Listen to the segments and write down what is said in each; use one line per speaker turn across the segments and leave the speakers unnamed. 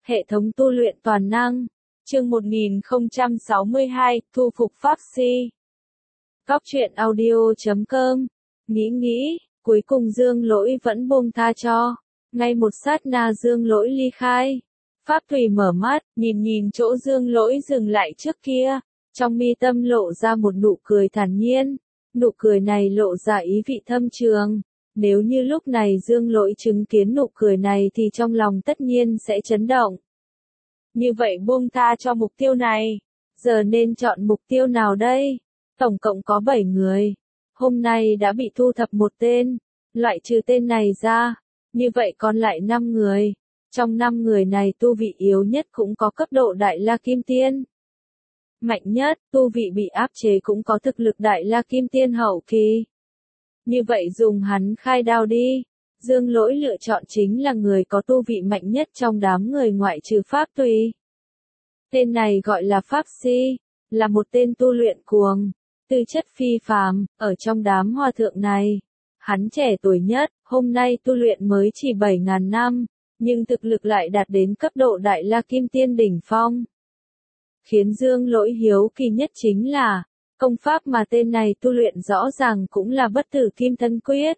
Hệ thống tu luyện toàn năng. Chương 1062, thu phục Pháp Si. Góc truyện audio.com. Nghĩ, cuối cùng Dương Lỗi vẫn buông tha cho. Ngay một sát na Dương Lỗi ly khai. Pháp Thủy mở mắt, nhìn chỗ Dương Lỗi dừng lại trước kia. Trong mi tâm lộ ra một nụ cười thản nhiên. Nụ cười này lộ ra ý vị thâm trường. Nếu như lúc này Dương Lỗi chứng kiến nụ cười này thì trong lòng tất nhiên sẽ chấn động. Như vậy buông tha cho mục tiêu này. Giờ nên chọn mục tiêu nào đây? Tổng cộng có 7 người. Hôm nay đã bị thu thập một tên. Loại trừ tên này ra. Như vậy còn lại 5 người. Trong 5 người này tu vị yếu nhất cũng có cấp độ Đại La Kim Tiên. Mạnh nhất, tu vị bị áp chế cũng có thực lực Đại La Kim Tiên hậu kỳ. Như vậy dùng hắn khai đao đi. Dương Lỗi lựa chọn chính là người có tu vị mạnh nhất trong đám người ngoại trừ Pháp Tùy. Tên này gọi là Pháp Si, là một tên tu luyện cuồng, tư chất phi phàm, ở trong đám hòa thượng này. Hắn trẻ tuổi nhất, hôm nay tu luyện mới chỉ 7.000 năm, nhưng thực lực lại đạt đến cấp độ Đại La Kim Tiên đỉnh phong. Khiến Dương Lỗi hiếu kỳ nhất chính là, công pháp mà tên này tu luyện rõ ràng cũng là Bất Tử Kim Thân Quyết.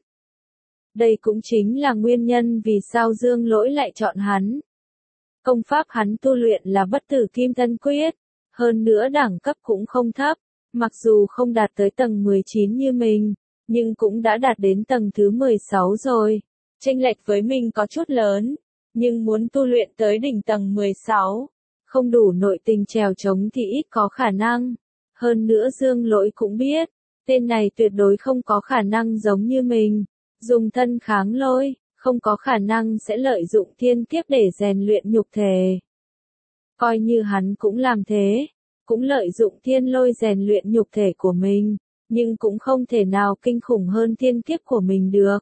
Đây cũng chính là nguyên nhân vì sao Dương Lỗi lại chọn hắn. Công pháp hắn tu luyện là Bất Tử Kim Thân Quyết, hơn nữa đẳng cấp cũng không thấp, mặc dù không đạt tới tầng 19 như mình, nhưng cũng đã đạt đến tầng thứ 16 rồi. Chênh lệch với mình có chút lớn, nhưng muốn tu luyện tới đỉnh tầng 16, không đủ nội tình trèo trống thì ít có khả năng. Hơn nữa Dương Lỗi cũng biết, tên này tuyệt đối không có khả năng giống như mình, dùng thân kháng lôi, không có khả năng sẽ lợi dụng thiên kiếp để rèn luyện nhục thể. Coi như hắn cũng làm thế, cũng lợi dụng thiên lôi rèn luyện nhục thể của mình, nhưng cũng không thể nào kinh khủng hơn thiên kiếp của mình được.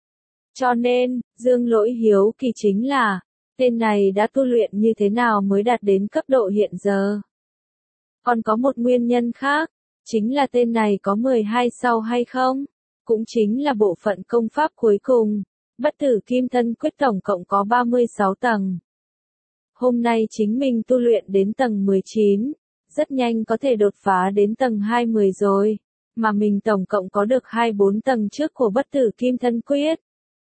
Cho nên, Dương Lỗi hiếu kỳ chính là, tên này đã tu luyện như thế nào mới đạt đến cấp độ hiện giờ. Còn có một nguyên nhân khác, chính là tên này có 12 sao hay không? Cũng chính là bộ phận công pháp cuối cùng, Bất Tử Kim Thân Quyết tổng cộng có 36 tầng. Hôm nay chính mình tu luyện đến tầng 19, rất nhanh có thể đột phá đến tầng 20 rồi, mà mình tổng cộng có được 24 tầng trước của Bất Tử Kim Thân Quyết.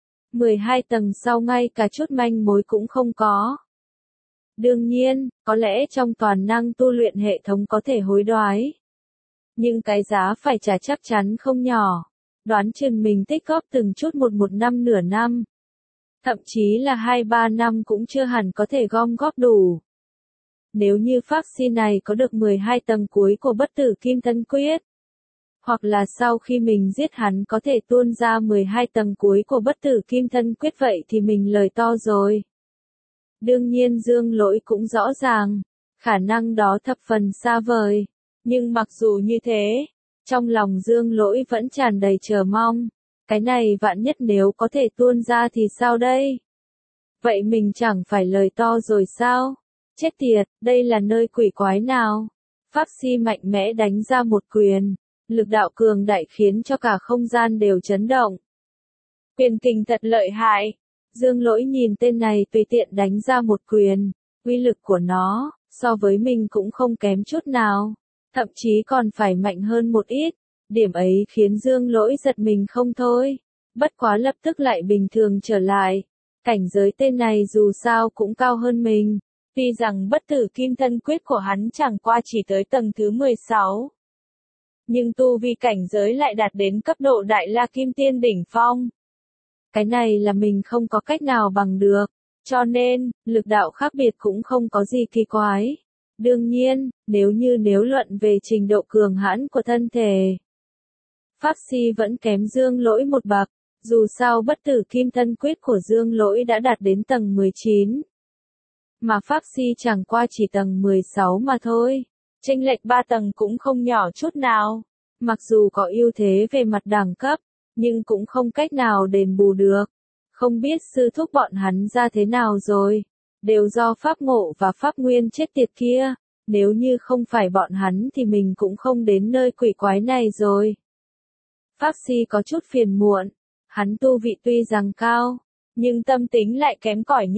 12 tầng sau ngay cả chút manh mối cũng không có. Đương nhiên, có lẽ trong toàn năng tu luyện hệ thống có thể hối đoái. Nhưng cái giá phải trả chắc chắn không nhỏ. Đoán chừng mình tích góp từng chút một năm nửa năm. Thậm chí là 2-3 năm cũng chưa hẳn có thể gom góp đủ. Nếu như Pháp Si này có được 12 tầng cuối của Bất Tử Kim Thân Quyết. Hoặc là sau khi mình giết hắn có thể tuôn ra 12 tầng cuối của Bất Tử Kim Thân Quyết vậy thì mình lời to rồi. Đương nhiên Dương Lỗi cũng rõ ràng, khả năng đó thập phần xa vời. Nhưng mặc dù như thế, trong lòng Dương Lỗi vẫn tràn đầy chờ mong. Cái này vạn nhất nếu có thể tuôn ra thì sao đây? Vậy mình chẳng phải lời to rồi sao? Chết tiệt, đây là nơi quỷ quái nào? Pháp Si mạnh mẽ đánh ra một quyền. Lực đạo cường đại khiến cho cả không gian đều chấn động. Quyền kình thật lợi hại. Dương Lỗi nhìn tên này tùy tiện đánh ra một quyền. Uy lực của nó, so với mình cũng không kém chút nào. Thậm chí còn phải mạnh hơn một ít. Điểm ấy khiến Dương Lỗi giật mình không thôi. Bất quá lập tức lại bình thường trở lại. Cảnh giới tên này dù sao cũng cao hơn mình. Tuy rằng Bất Tử Kim Thân Quyết của hắn chẳng qua chỉ tới tầng thứ 16. Nhưng tu vi cảnh giới lại đạt đến cấp độ Đại La Kim Tiên đỉnh phong. Cái này là mình không có cách nào bằng được. Cho nên, lực đạo khác biệt cũng không có gì kỳ quái. Đương nhiên, nếu luận về trình độ cường hãn của thân thể, Pháp Si vẫn kém Dương Lỗi một bậc. Dù sao Bất Tử Kim Thân Quyết của Dương Lỗi đã đạt đến tầng 19. Mà Pháp Si chẳng qua chỉ tầng 16 mà thôi. Chênh lệch 3 tầng cũng không nhỏ chút nào. Mặc dù có ưu thế về mặt đẳng cấp, nhưng cũng không cách nào đền bù được. Không biết sư thúc bọn hắn ra thế nào rồi. Đều do Pháp Ngộ và Pháp Nguyên chết tiệt kia. Nếu như không phải bọn hắn thì mình cũng không đến nơi quỷ quái này rồi. Pháp Si có chút phiền muộn. Hắn tu vị tuy rằng cao, nhưng tâm tính lại kém cỏi nhất.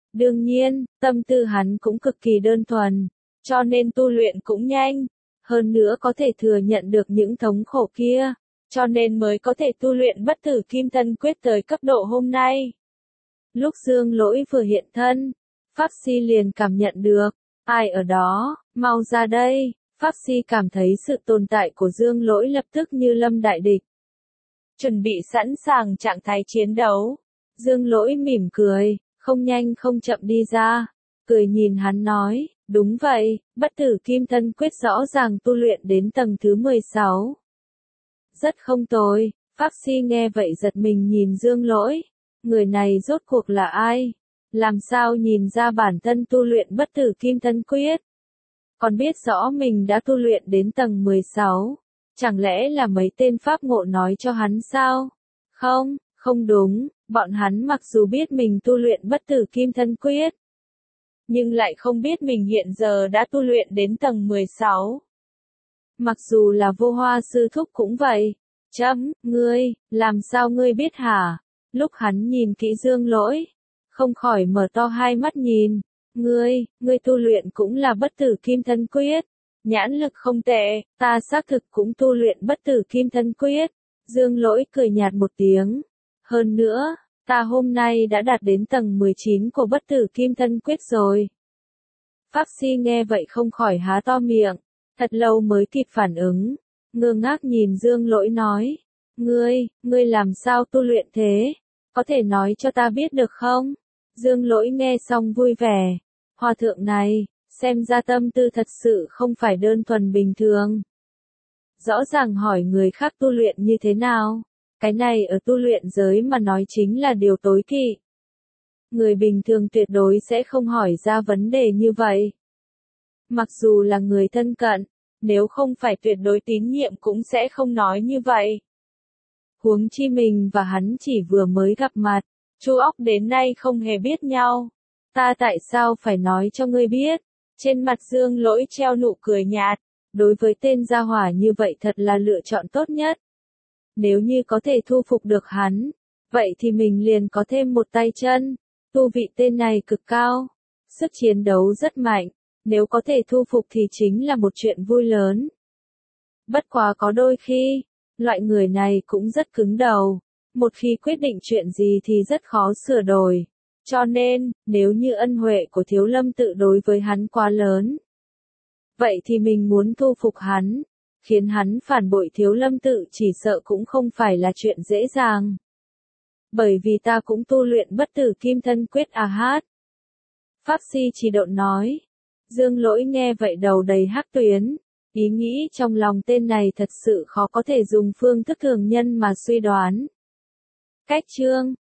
Đương nhiên, tâm tư hắn cũng cực kỳ đơn thuần, cho nên tu luyện cũng nhanh, hơn nữa có thể thừa nhận được những thống khổ kia, cho nên mới có thể tu luyện bất tử kim thân quyết tới cấp độ hôm nay. Lúc Dương Lỗi vừa hiện thân, Pháp Si liền cảm nhận được, ai ở đó, mau ra đây. Pháp Si cảm thấy sự tồn tại của Dương Lỗi lập tức như lâm đại địch. Chuẩn bị sẵn sàng trạng thái chiến đấu. Dương Lỗi mỉm cười, không nhanh không chậm đi ra, cười nhìn hắn nói, đúng vậy, bất tử kim thân quyết rõ ràng tu luyện đến tầng thứ 16. Rất không tồi, Pháp Si nghe vậy giật mình nhìn Dương Lỗi, người này rốt cuộc là ai? Làm sao nhìn ra bản thân tu luyện bất tử kim thân quyết? Còn biết rõ mình đã tu luyện đến tầng 16, chẳng lẽ là mấy tên pháp ngộ nói cho hắn sao? Không, không đúng, bọn hắn mặc dù biết mình tu luyện bất tử kim thân quyết, nhưng lại không biết mình hiện giờ đã tu luyện đến tầng 16. Mặc dù là Vô Hoa sư thúc cũng vậy. Ngươi, làm sao ngươi biết hả? Lúc hắn nhìn kỹ Dương Lỗi, không khỏi mở to hai mắt nhìn. Ngươi tu luyện cũng là bất tử kim thân quyết. Nhãn lực không tệ, ta xác thực cũng tu luyện bất tử kim thân quyết. Dương Lỗi cười nhạt một tiếng. Hơn nữa, ta hôm nay đã đạt đến tầng 19 của bất tử kim thân quyết rồi. Pháp Si nghe vậy không khỏi há to miệng, thật lâu mới kịp phản ứng, ngơ ngác nhìn Dương Lỗi nói. Ngươi làm sao tu luyện thế? Có thể nói cho ta biết được không? Dương Lỗi nghe xong vui vẻ. Hòa thượng này, xem ra tâm tư thật sự không phải đơn thuần bình thường. Rõ ràng hỏi người khác tu luyện như thế nào? Cái này ở tu luyện giới mà nói chính là điều tối kỵ. Người bình thường tuyệt đối sẽ không hỏi ra vấn đề như vậy. Mặc dù là người thân cận, nếu không phải tuyệt đối tín nhiệm cũng sẽ không nói như vậy. Huống chi mình và hắn chỉ vừa mới gặp mặt, chu óc đến nay không hề biết nhau. Ta tại sao phải nói cho ngươi biết? Trên mặt Dương Lỗi treo nụ cười nhạt, đối với tên gia hỏa như vậy thật là lựa chọn tốt nhất. Nếu như có thể thu phục được hắn, vậy thì mình liền có thêm một tay chân. Tu vị tên này cực cao, sức chiến đấu rất mạnh, nếu có thể thu phục thì chính là một chuyện vui lớn. Bất quá có đôi khi, loại người này cũng rất cứng đầu, một khi quyết định chuyện gì thì rất khó sửa đổi. Cho nên, nếu như ân huệ của Thiếu Lâm Tự đối với hắn quá lớn, vậy thì mình muốn thu phục hắn, khiến hắn phản bội Thiếu Lâm Tự chỉ sợ cũng không phải là chuyện dễ dàng. Bởi vì ta cũng tu luyện bất tử kim thân quyết à hát. Pháp Si chỉ độn nói. Dương Lỗi nghe vậy đầu đầy hắc tuyến, ý nghĩ trong lòng tên này thật sự khó có thể dùng phương thức thường nhân mà suy đoán. Cách chương